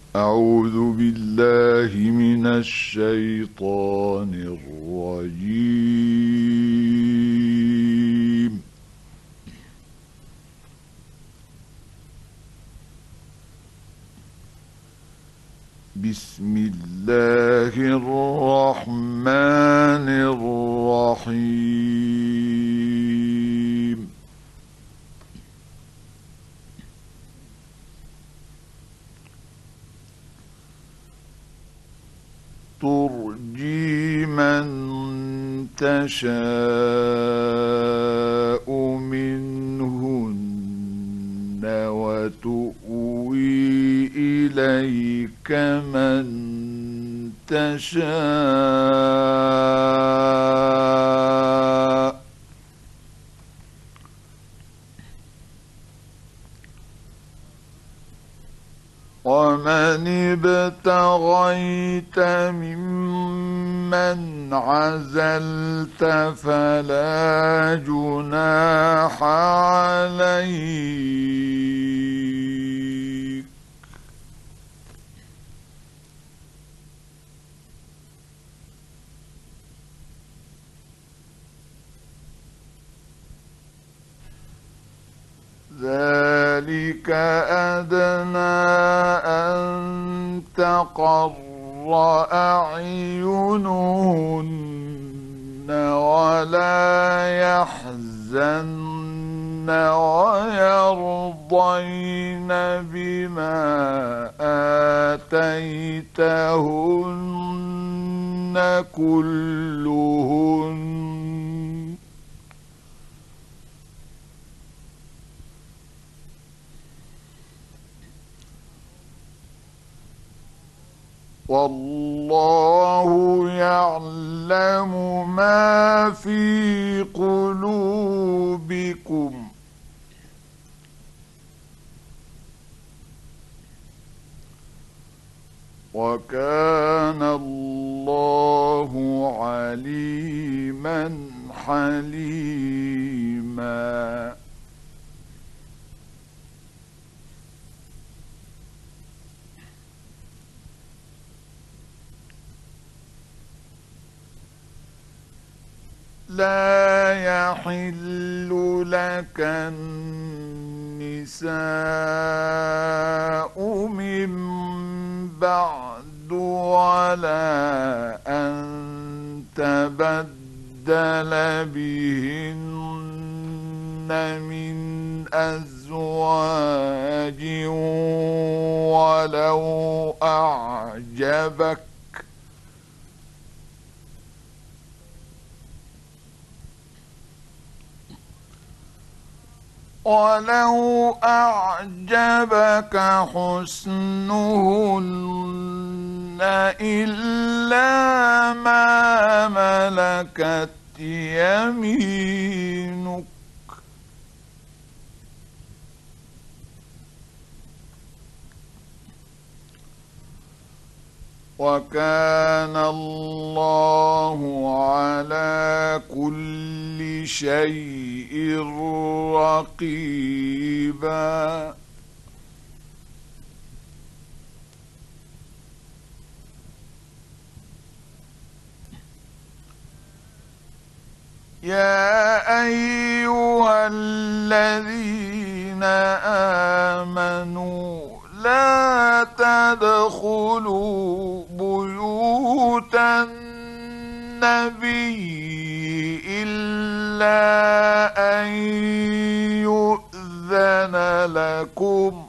أعوذ بالله من الشيطان الرجيم. بسم الله الرحمن الرحيم. ترجي من تشاء منهن وتؤوي إليك من تشاء ومن ابتغيت ممن عزلت فلا جناح عليك. ذلك أدنى أن تقر أعينهن ولا يحزن ويرضين بما آتيتهن كلهن. والله يعلم ما في قلوبكم وكان الله عليما حليما. لا يحل لك النساء من بعد ولا أن تبدل بهن من أزواج ولو أعجبك حسنهن إلا ما ملكت يمينك وكان الله على كل شيء رقيبا. يا أيها الذين آمنوا لا تدخلوا بيوت النبي إلا أن يؤذن لكم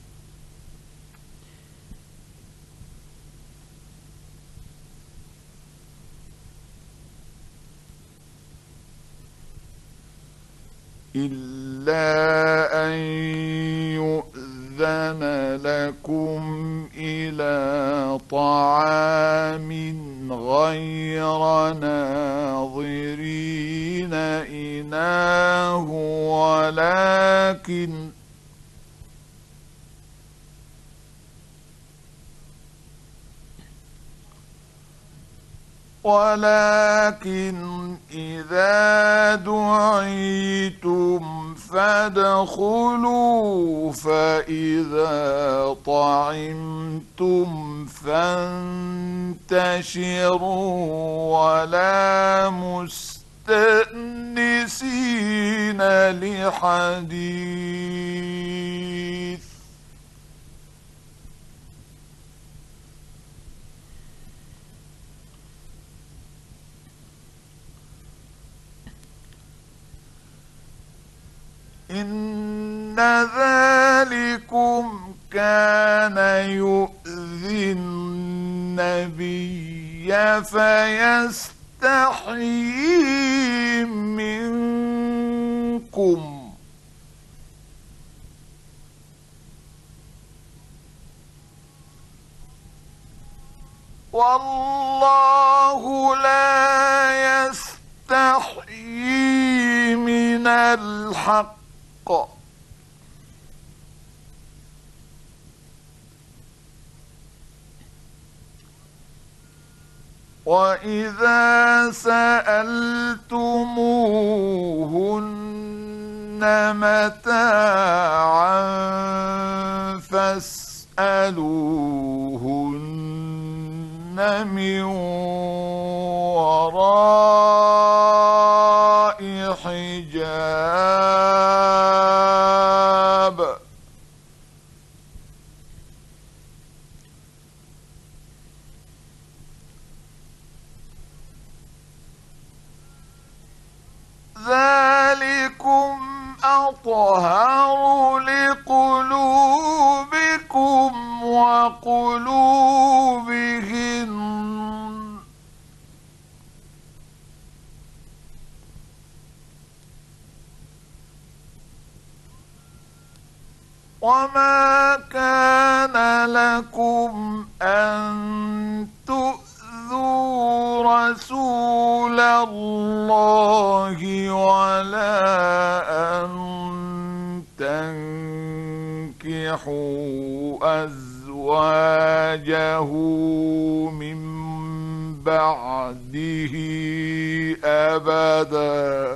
إلى طعام غير ناظرين إناه ولكن إذا دعيتم فادخلوا فإذا طعمتم فانتشروا ولا مستأنسين لحديث. إن ذلكم كان يؤذي النبي فيستحيي منكم، والله لا يستحيي من الحق. وإذا سألتموهن متاعا فاسألوهن من وراء حجاب. ذلكم أطهر لقلوبكم وقلوبهن. وما كان لكم أن تؤذوا رسول الله ولا أن تنكحوا أزواجه من بعده أبدا.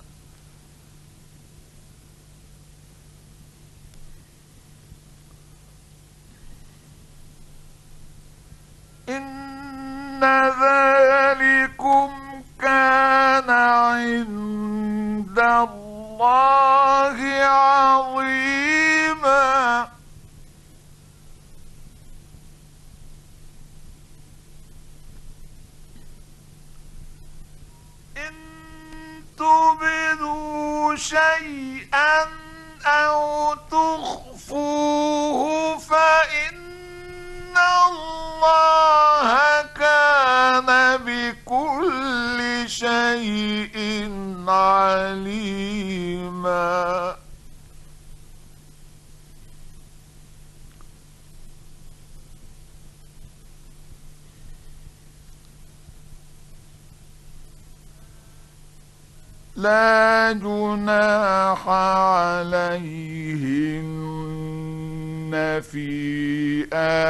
إن ذلكم كان عند الله عظيما. إن تبدوا شيئا أو تخفوه فإن الله كان بكل شيء عليما. لا جناح عليهن في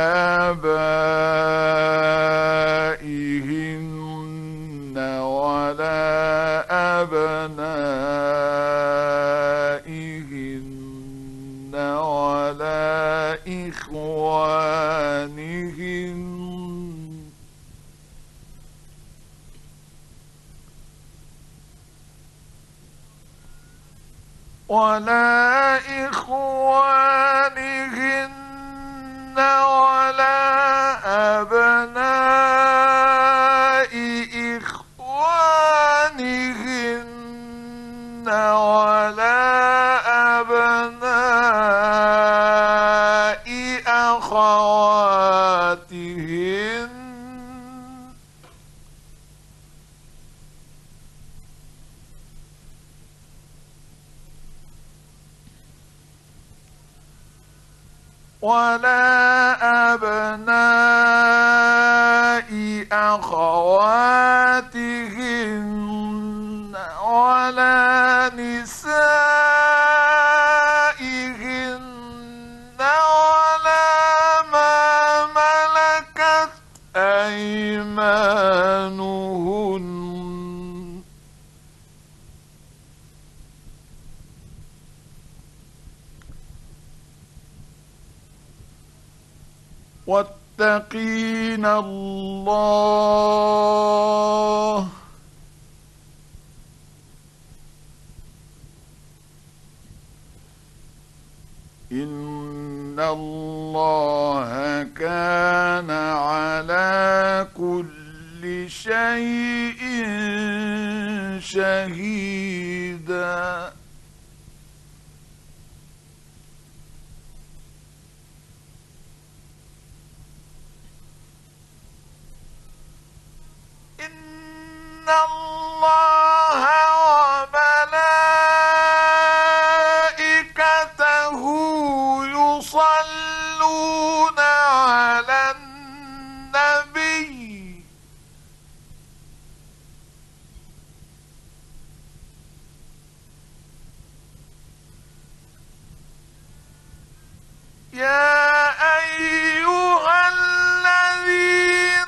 آبائهن ولا أبنائهن ولا إخوانهن ولا أبناء إخوانهن ولا أبناء أخواتهن ولا أبناء أخواتهن ولا نسائهن ولا ما ملكت أيمانهن للمتقين الله إن الله كان على كل شيء شهيدا إن الله وملائكته يصلون على النبي يا أيها الذين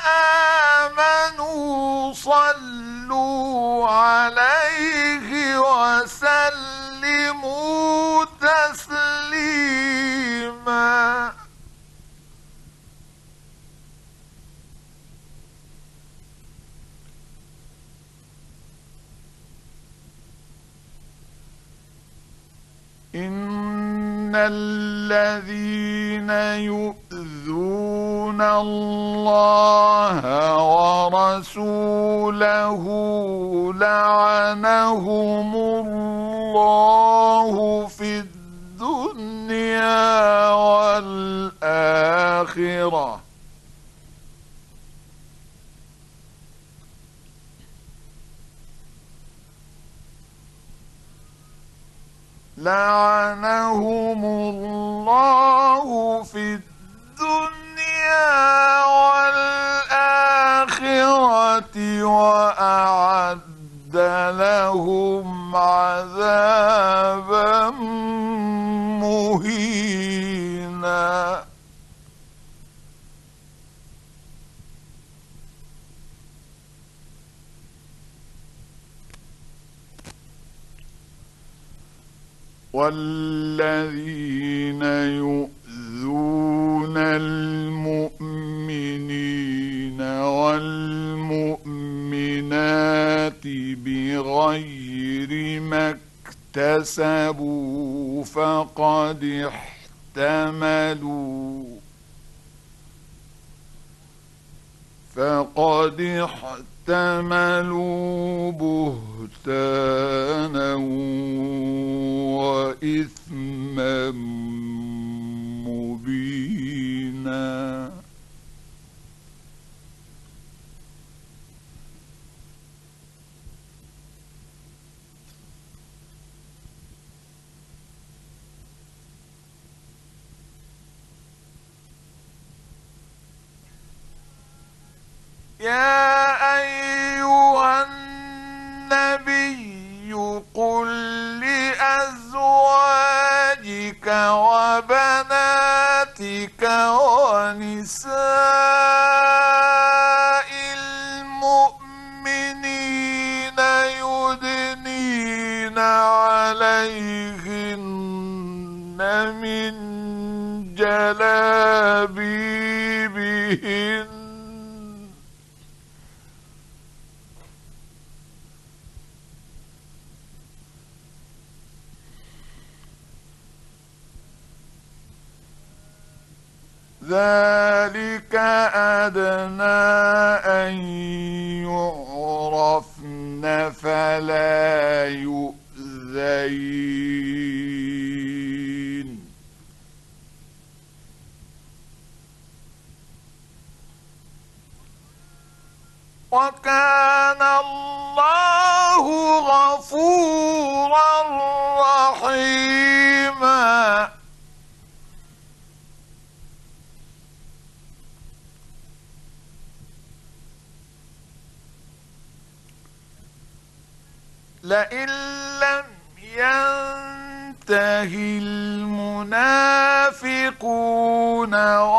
آمنوا صلوا عليه وسلموا تسليما إن الذين يؤذون الله ورسوله لعنهم الله في الدنيا والآخرة لعنهم الله في الدنيا والآخرة وأعد لهم عذابا مهينا والذين يؤذون المؤمنين والمؤمنات بغير ما اكتسبوا فقد احتملوا بهتانا وإثما مبينا يا أيها النبي قل لأزواجك وبناتك ونساء المؤمنين يدنين عليهن من جلابيبهن ذلك أدنى أن يعرفن فلا يؤذين وكان الله غفورا رحيما لئن لم ينته المنافقون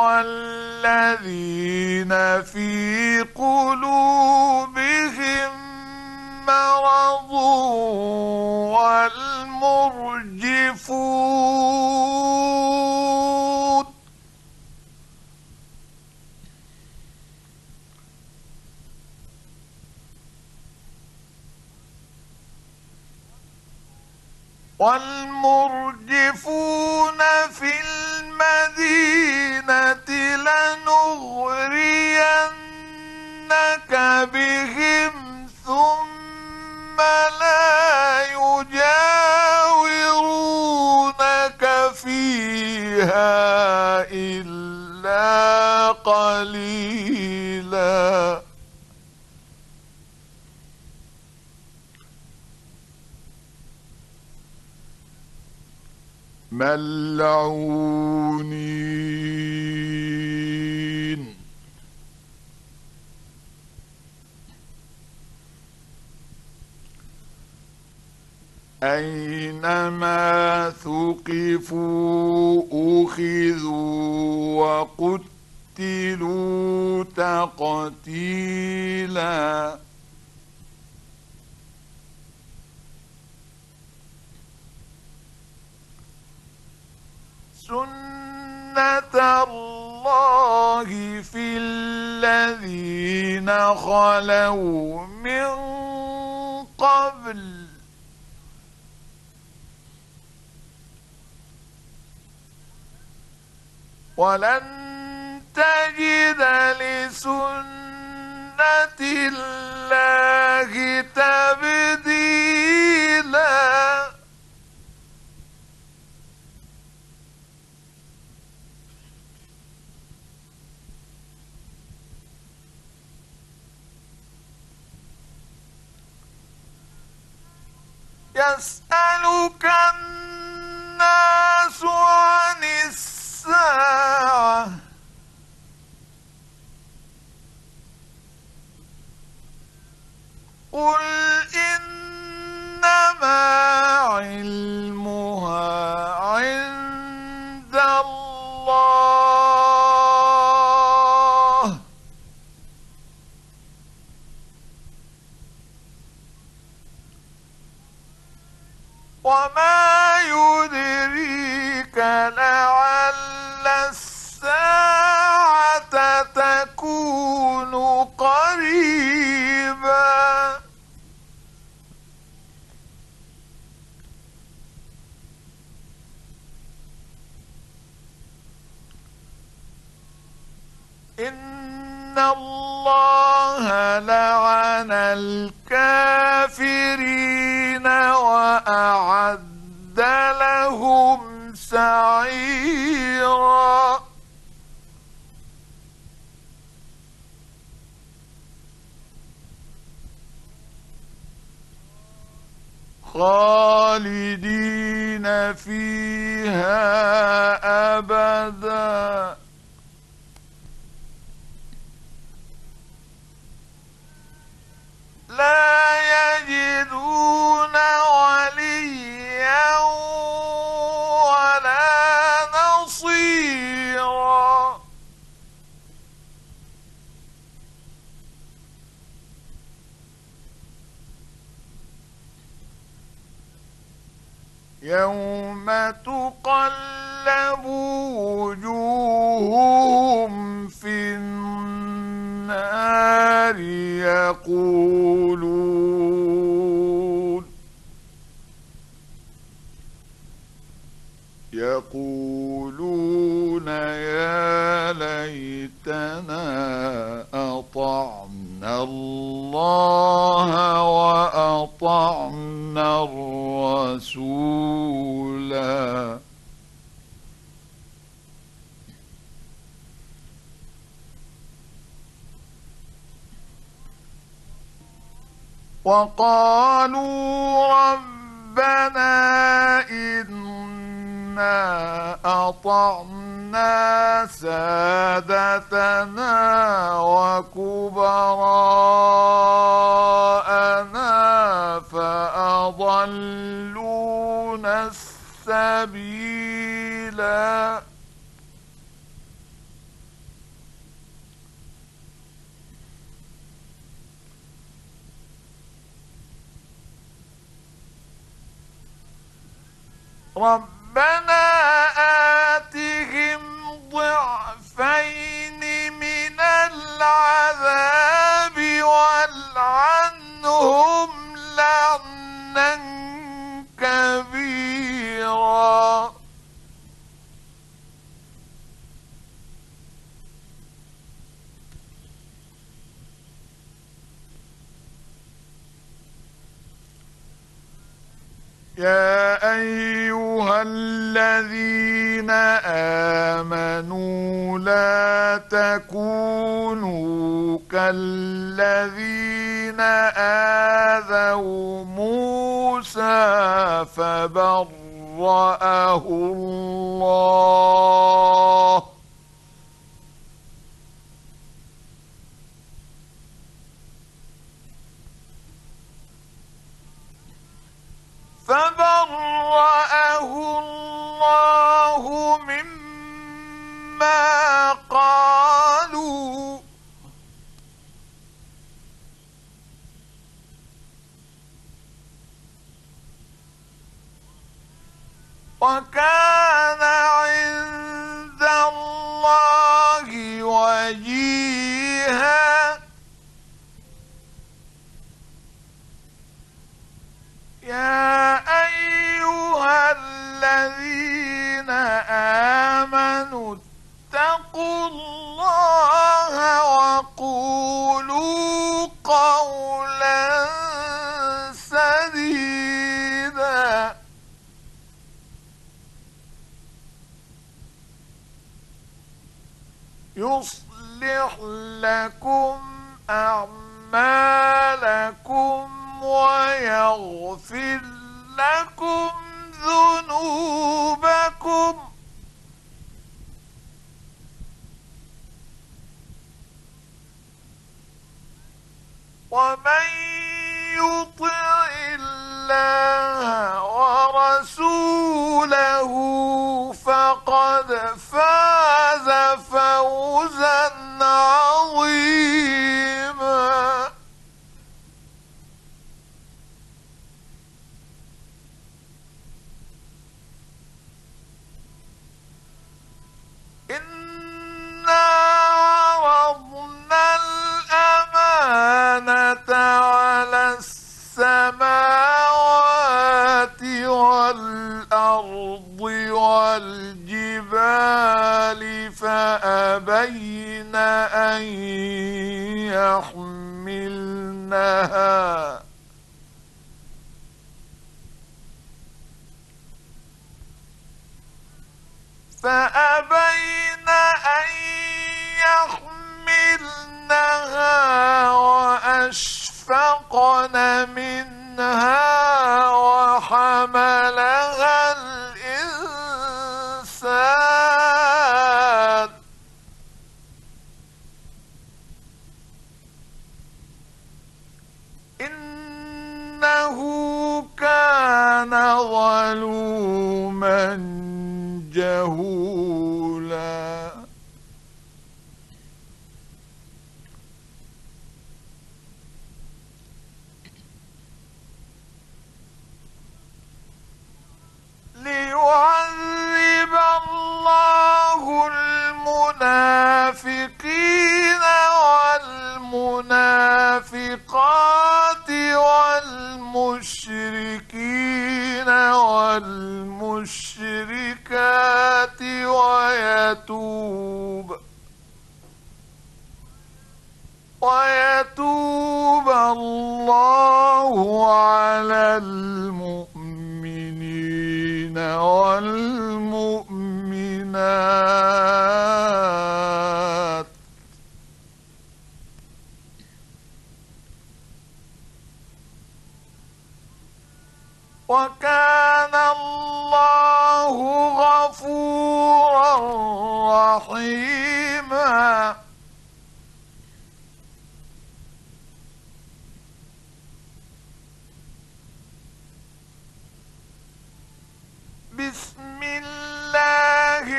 والذين في قلوبهم مرض والمرجفون والمرجفون في المدينة لنغرينك بهم ثم لا يجاورونك فيها إلا قليلا. ملعونين أينما ثقفوا أخذوا وقتلوا تقتيلا. سنة الله في الذين خلوا من قبل ولن تجد لسنة الله تبديلا. يسألك الناس عن الساعة قل إنما علمها عند الله وما يدريك لعل الساعة تكون قريبا. إن الله لعن الكافرين وأعد لهم سعيرا. خالدين فيها أبدا لا يجدون وليا ولا نصيرا. يوم تقلب وجوههم في النار يقولون يا ليتنا أطعنا الله وأطعنا الرسولا. وقالوا ربنا إنا أطعنا سادتنا وكبراءنا فأضلونا السبيلا. ربنا آتهم ضعفين من العذاب والعنهم لعنا كبيرا. يا أيها الذين آمنوا لا تكونوا كالذين آذوا موسى فبرأه الله مما قالوا وكان عند الله وجيها يا أيها الذين آمنوا اتقوا الله وقولوا قولا سديدا يصلح لكم أعمالكم ويغفر لكم ذنوبكم ومن يطع الله ورسوله فقد فاز فوزا عظيما إنا عرضنا الأمانة على السماوات والأرض والجبال فأبين أن يحملنها وأشفقن منها وحملها الإنسان إنه كان ظلوما جهولا ليعذب الله المنافقين والمنافقات والمشركين والمشركات ويتوب الله على المؤمنين والمؤمنات وكان الله غفورا رحيما بسم الله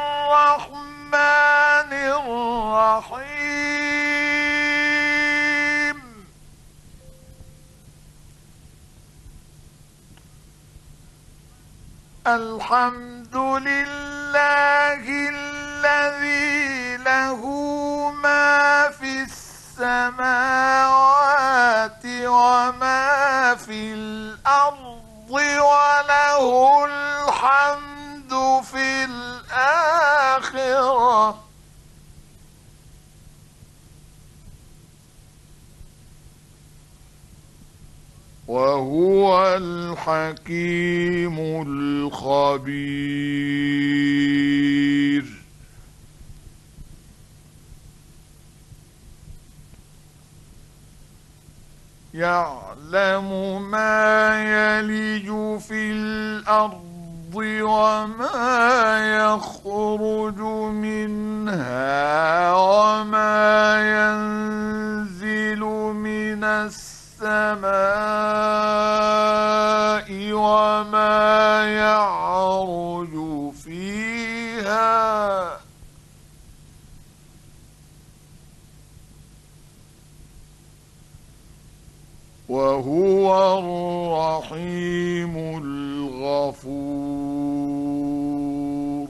الرحمن الرحيم الحمد لله الذي له ما في السماوات وما في الأرض وله الحمد في الآخرة وهو الحكيم الخبير. يعلم ما يلج في الأرض وما يخرج منها وما ينزل من السماء وما يعرج فيها وهو الرحيم الغفور.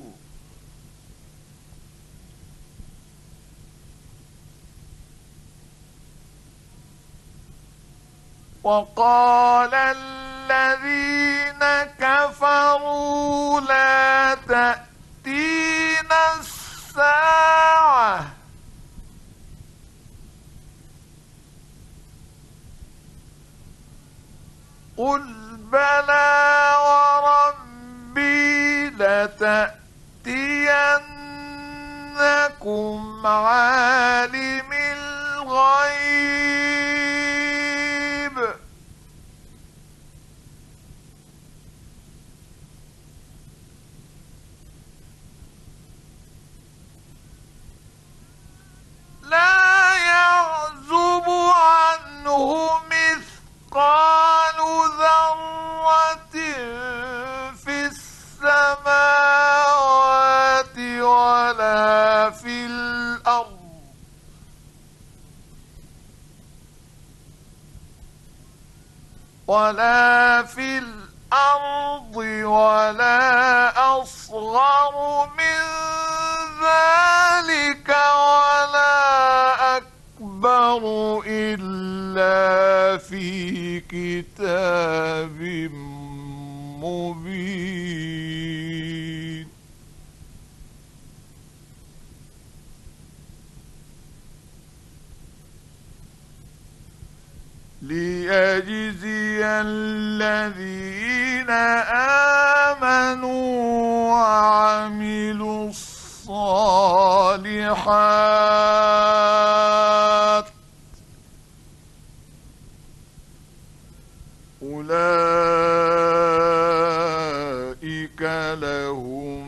وقال الذين كفروا لا تأتينا الساعة قل بلى وربي لتأتينكم عالم الغيب لا يعزب عنه مثقال ذرة في السماوات ولا في الأرض ولا أصغر من ذلك ولا أكبر إلا في كتاب مبين. ليجزي الذين آمنوا وعملوا الصالحات أولئك لهم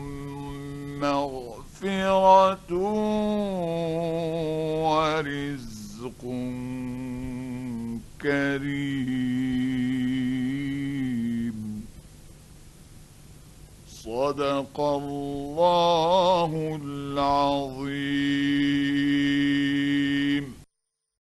مغفرة ورزق كريم. صدق الله العظيم.